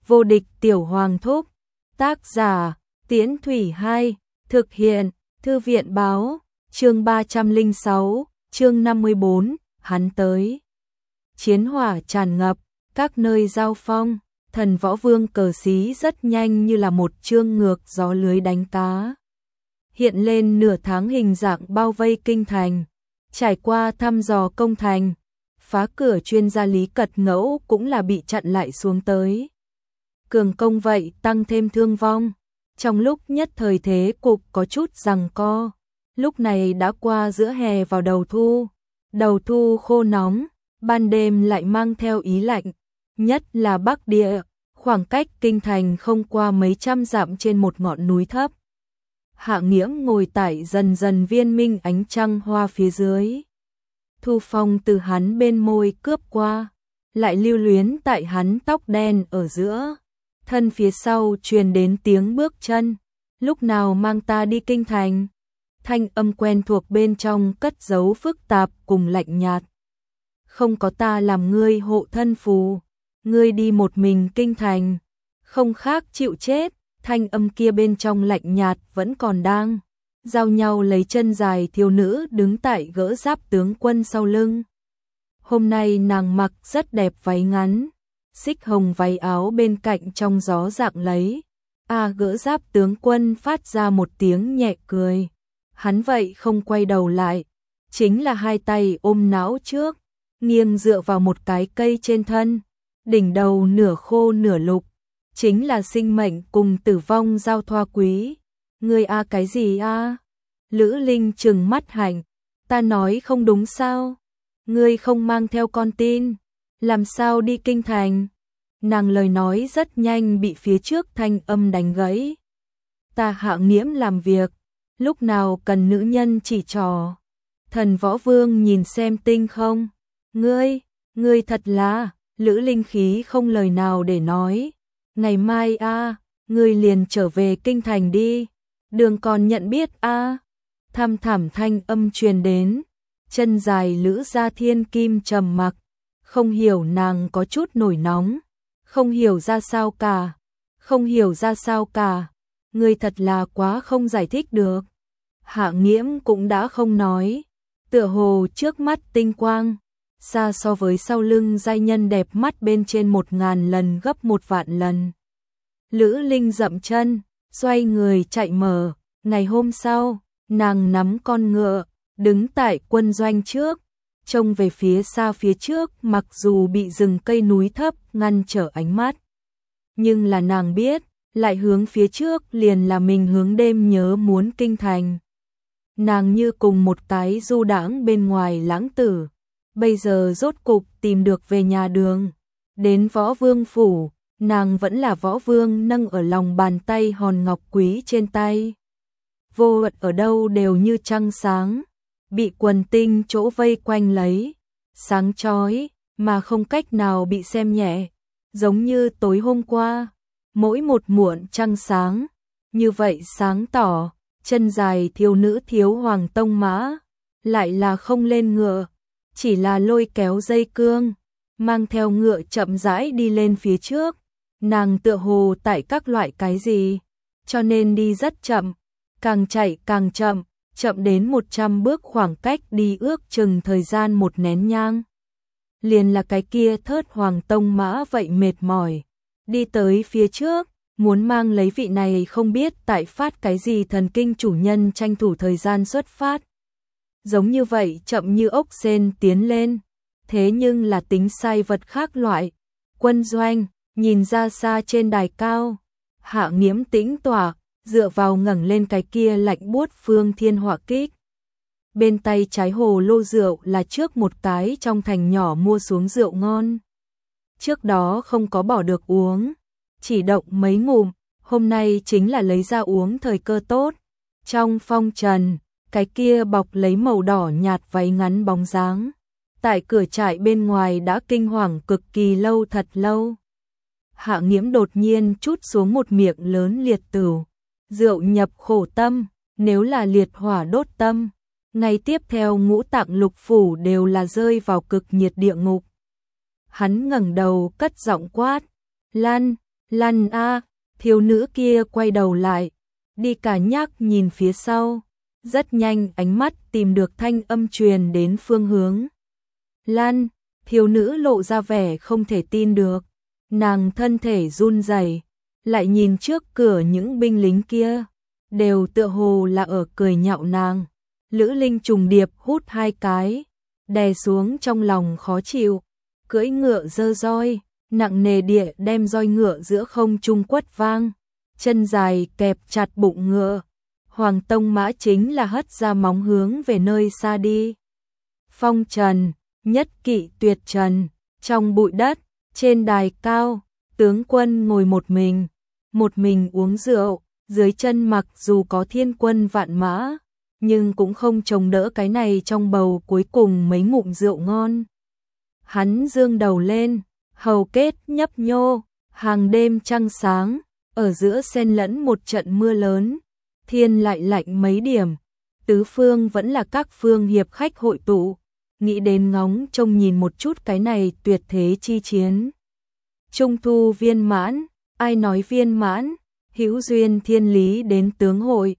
Vô địch tiểu hoàng thúc. Tác giả, Tiễn Thủy 2, thực hiện, Thư viện báo, chương 306, chương 54, hắn tới. Chiến hỏa tràn ngập, các nơi giao phong, thần võ vương cờ xí rất nhanh như là một chương ngược gió lưới đánh cá. Hiện lên nửa tháng hình dạng bao vây kinh thành, trải qua thăm dò công thành, phá cửa chuyên gia Lý Cật Ngẫu cũng là bị chặn lại xuống tới. Cường công vậy tăng thêm thương vong, trong lúc nhất thời thế cục có chút giằng co, lúc này đã qua giữa hè vào đầu thu khô nóng, ban đêm lại mang theo ý lạnh, nhất là Bắc Địa, khoảng cách kinh thành không qua mấy trăm dặm trên một ngọn núi thấp. Hạ Nghiễm ngồi tại dần dần viên minh ánh trăng hoa phía dưới. Thu phong từ hắn bên môi cướp qua, lại lưu luyến tại hắn tóc đen ở giữa. Thân phía sau truyền đến tiếng bước chân, lúc nào mang ta đi kinh thành. Thanh âm quen thuộc bên trong cất giấu phức tạp cùng lạnh nhạt. Không có ta làm ngươi hộ thân phù, ngươi đi một mình kinh thành, không khác chịu chết. Thanh âm kia bên trong lạnh nhạt vẫn còn đang giao nhau lấy chân dài thiếu nữ đứng tại gỡ giáp tướng quân sau lưng. Hôm nay nàng mặc rất đẹp váy ngắn, xích hồng váy áo bên cạnh trong gió dạng lấy. Gỡ giáp tướng quân phát ra một tiếng nhẹ cười. Hắn vậy không quay đầu lại, chính là hai tay ôm não trước, nghiêng dựa vào một cái cây trên thân, đỉnh đầu nửa khô nửa lục, chính là sinh mệnh cùng tử vong giao thoa quý. Ngươi cái gì Lữ Linh trừng mắt hành, ta nói không đúng sao? Ngươi không mang theo con tin, làm sao đi kinh thành? Nàng lời nói rất nhanh bị phía trước thanh âm đánh gãy. Ta Hạ Nghiễm làm việc, lúc nào cần nữ nhân chỉ trò. Thần võ vương nhìn xem tinh không. Ngươi thật là, Lữ Linh khí không lời nào để nói. Ngày mai ngươi liền trở về kinh thành đi. Đường còn nhận biết Thăm thẳm thanh âm truyền đến. Chân dài Lữ Gia Thiên Kim trầm mặc, không hiểu nàng có chút nổi nóng, không hiểu ra sao cả. Ngươi thật là quá không giải thích được. Hạ Nghiễm cũng đã không nói, tựa hồ trước mắt tinh quang, xa so với sau lưng giai nhân đẹp mắt bên trên 1000 lần gấp 1 vạn lần. Lữ Linh dậm chân, xoay người chạy mở. Ngày hôm sau, nàng nắm con ngựa, đứng tại quân doanh trước, trông về phía xa phía trước, mặc dù bị rừng cây núi thấp ngăn trở ánh mắt. Nhưng là nàng biết, lại hướng phía trước liền là mình hướng đêm nhớ muốn kinh thành. Nàng như cùng một cái du đãng bên ngoài lãng tử, bây giờ rốt cục tìm được về nhà đường. Đến Võ Vương phủ, nàng vẫn là Võ Vương nâng ở lòng bàn tay hòn ngọc quý trên tay. Vô luận ở đâu đều như trăng sáng, bị quần tinh chỗ vây quanh lấy, sáng chói mà không cách nào bị xem nhẹ, giống như tối hôm qua, mỗi một muộn trăng sáng, như vậy sáng tỏ. Chân dài thiếu nữ thiếu hoàng tông mã, lại là không lên ngựa, chỉ là lôi kéo dây cương, mang theo ngựa chậm rãi đi lên phía trước. Nàng tựa hồ tại các loại cái gì, cho nên đi rất chậm, càng chạy càng chậm, chậm đến 100 bước khoảng cách đi ước chừng thời gian 1 nén nhang. Liền là cái kia thớt hoàng tông mã vậy mệt mỏi, đi tới phía trước, muốn mang lấy vị này không biết tại phát cái gì thần kinh chủ nhân tranh thủ thời gian xuất phát. Giống như vậy chậm như ốc sên tiến lên, thế nhưng là tính sai vật khác loại. Quân doanh, nhìn ra xa trên đài cao, Hạ Nghiễm tĩnh tỏa, dựa vào ngẩng lên cái kia lạnh buốt phương thiên hỏa kích. Bên tay trái hồ lô rượu là trước một cái trong thành nhỏ mua xuống rượu ngon. Trước đó không có bỏ được uống, chỉ động mấy ngụm, hôm nay chính là lấy ra uống thời cơ tốt. Trong phong trần, cái kia bọc lấy màu đỏ nhạt váy ngắn bóng dáng, tại cửa trại bên ngoài đã kinh hoàng cực kỳ lâu, thật lâu. Hạ Nghiễm đột nhiên trút xuống một miệng lớn liệt tửu, rượu nhập khổ tâm, nếu là liệt hỏa đốt tâm, ngày tiếp theo ngũ tạng lục phủ đều là rơi vào cực nhiệt địa ngục. Hắn ngẩng đầu cất giọng quát, Lan, Lăn a, thiếu nữ kia quay đầu lại, đi cả nhắc nhìn phía sau, rất nhanh ánh mắt tìm được thanh âm truyền đến phương hướng. Lăn, thiếu nữ lộ ra vẻ không thể tin được, nàng thân thể run rẩy, lại nhìn trước cửa những binh lính kia, đều tựa hồ là ở cười nhạo nàng. Lữ Linh trùng điệp hút 2 cái, đè xuống trong lòng khó chịu, cưỡi ngựa giơ roi, nặng nề địa đem roi ngựa giữa không trung quất vang, chân dài kẹp chặt bụng ngựa. Hoàng tông mã chính là hất ra móng hướng về nơi xa đi. Phong trần, nhất kỵ tuyệt trần, trong bụi đất, trên đài cao, tướng quân ngồi một mình uống rượu, dưới chân mặc dù có thiên quân vạn mã, nhưng cũng không chống đỡ cái này trong bầu cuối cùng mấy ngụm rượu ngon. Hắn dương đầu lên, hầu kết nhấp nhô, hàng đêm trăng sáng, ở giữa xen lẫn một trận mưa lớn, thiên lại lạnh mấy điểm, tứ phương vẫn là các phương hiệp khách hội tụ, nghĩ đến ngóng trông nhìn một chút cái này tuyệt thế chi chiến. Trung thu viên mãn, ai nói viên mãn, hữu duyên thiên lý đến tướng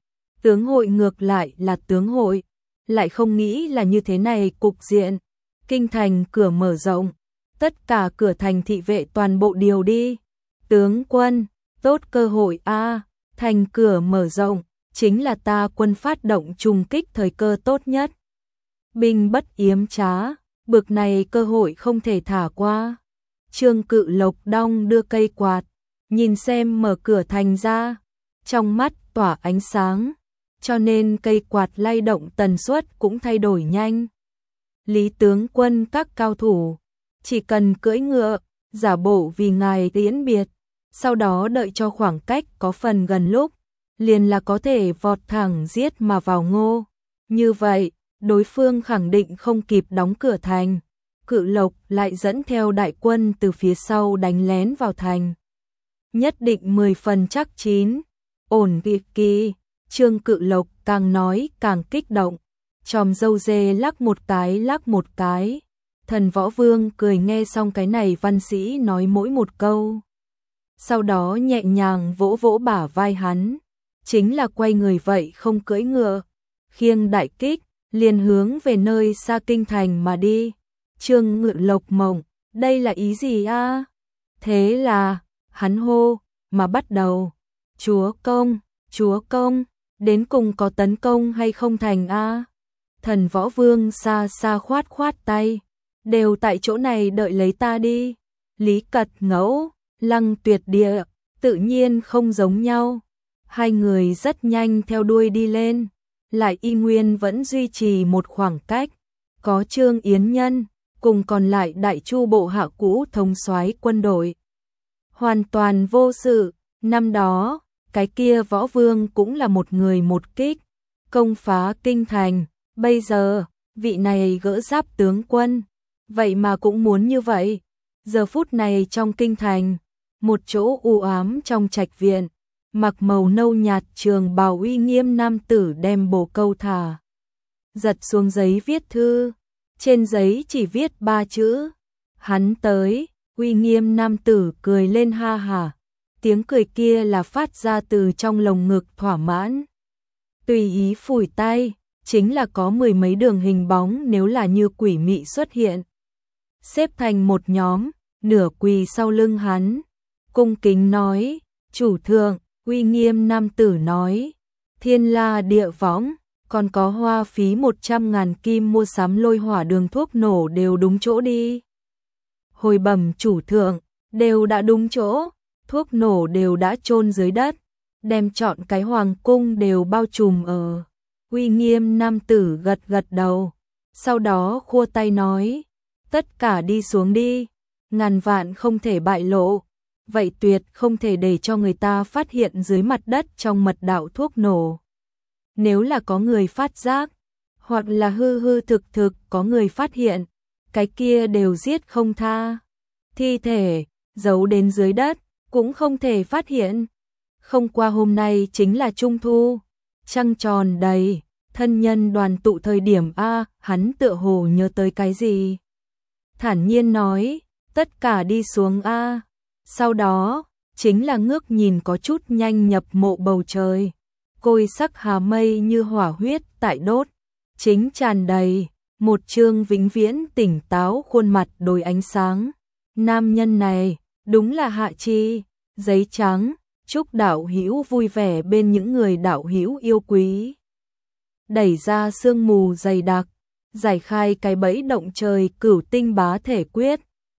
hội ngược lại là tướng hội, lại không nghĩ là như thế này cục diện. Kinh thành cửa mở rộng, tất cả cửa thành thị vệ toàn bộ điều đi. Tướng quân, tốt cơ hội a, thành cửa mở rộng, chính là ta quân phát động trùng kích thời cơ tốt nhất. Binh bất yếm trá, bực này cơ hội không thể thả qua. Trương Cự Lộc đong đưa cây quạt, nhìn xem mở cửa thành ra, trong mắt tỏa ánh sáng, cho nên cây quạt lay động tần suất cũng thay đổi nhanh. Lý tướng quân các cao thủ, chỉ cần cưỡi ngựa, giả bộ vì ngài tiễn biệt, sau đó đợi cho khoảng cách có phần gần lúc, liền là có thể vọt thẳng giết mà vào ngô. Như vậy, đối phương khẳng định không kịp đóng cửa thành. Cự Lộc lại dẫn theo đại quân từ phía sau đánh lén vào thành. Nhất định 10 phần chắc chín, ổn kỳ. Trương Cự Lộc càng nói càng kích động, chòm râu dê lắc một cái. Thần Võ Vương cười nghe xong cái này văn sĩ nói mỗi một câu. Sau đó nhẹ nhàng vỗ vỗ bả vai hắn, chính là quay người vậy không cưỡi ngựa, khiêng đại kích, liền hướng về nơi xa kinh thành mà đi. Trương Ngự Lộc mộng, đây là ý gì a? Thế là, hắn hô, mà bắt đầu. Chúa công, đến cùng có tấn công hay không thành a? Thần Võ Vương xa xa khoát tay, đều tại chỗ này đợi lấy ta đi. Lý Cật Ngẫu, Lăng Tuyệt Địa, tự nhiên không giống nhau. Hai người rất nhanh theo đuôi đi lên, lại y nguyên vẫn duy trì một khoảng cách. Có Trương Yến Nhân, cùng còn lại đại chu bộ hạ cũ thống soái quân đội. Hoàn toàn vô sự, năm đó, cái kia Võ Vương cũng là một người một kích, công phá kinh thành, bây giờ, vị này gỡ giáp tướng quân, vậy mà cũng muốn như vậy. Giờ phút này trong kinh thành, một chỗ u ám trong trạch viện, mặc màu nâu nhạt trường bào uy nghiêm nam tử đem bồ câu thả. Giật xuống giấy viết thư, trên giấy chỉ viết 3 chữ. Hắn tới, uy nghiêm nam tử cười lên ha hả. Tiếng cười kia là phát ra từ trong lồng ngực thỏa mãn. Tùy ý phủi tay, chính là có 10 mấy đường hình bóng nếu là như quỷ mị xuất hiện. Xếp thành một nhóm, nửa quỳ sau lưng hắn. Cung kính nói, chủ thượng, uy nghiêm nam tử nói, thiên la địa võng, còn có hoa phí 100.000 kim mua sắm lôi hỏa đường thuốc nổ đều đúng chỗ đi. Hồi bẩm chủ thượng, đều đã đúng chỗ, thuốc nổ đều đã chôn dưới đất, đem trọn cái hoàng cung đều bao trùm ở. Uy nghiêm nam tử gật gật đầu, sau đó khua tay nói, tất cả đi xuống đi, ngàn vạn không thể bại lộ, vậy tuyệt không thể để cho người ta phát hiện dưới mặt đất trong mật đạo thuốc nổ. Nếu là có người phát giác, hoặc là hư hư thực thực có người phát hiện, cái kia đều giết không tha. Thi thể, giấu đến dưới đất, cũng không thể phát hiện. Không qua hôm nay chính là Trung Thu, trăng tròn đầy, thân nhân đoàn tụ thời điểm a, hắn tựa hồ nhớ tới cái gì. Thản nhiên nói, tất cả đi xuống a. Sau đó, chính là ngước nhìn có chút nhanh nhập mộ bầu trời. Côi sắc hà mây như hỏa huyết tại đốt, chính tràn đầy, một trương vĩnh viễn tỉnh táo khuôn mặt đôi ánh sáng. Nam nhân này, đúng là Hạ Chi, giấy trắng, chúc đạo hữu vui vẻ bên những người đạo hữu yêu quý. Đẩy ra sương mù dày đặc, giải khai cái bẫy động trời cửu tinh bá thể quyết.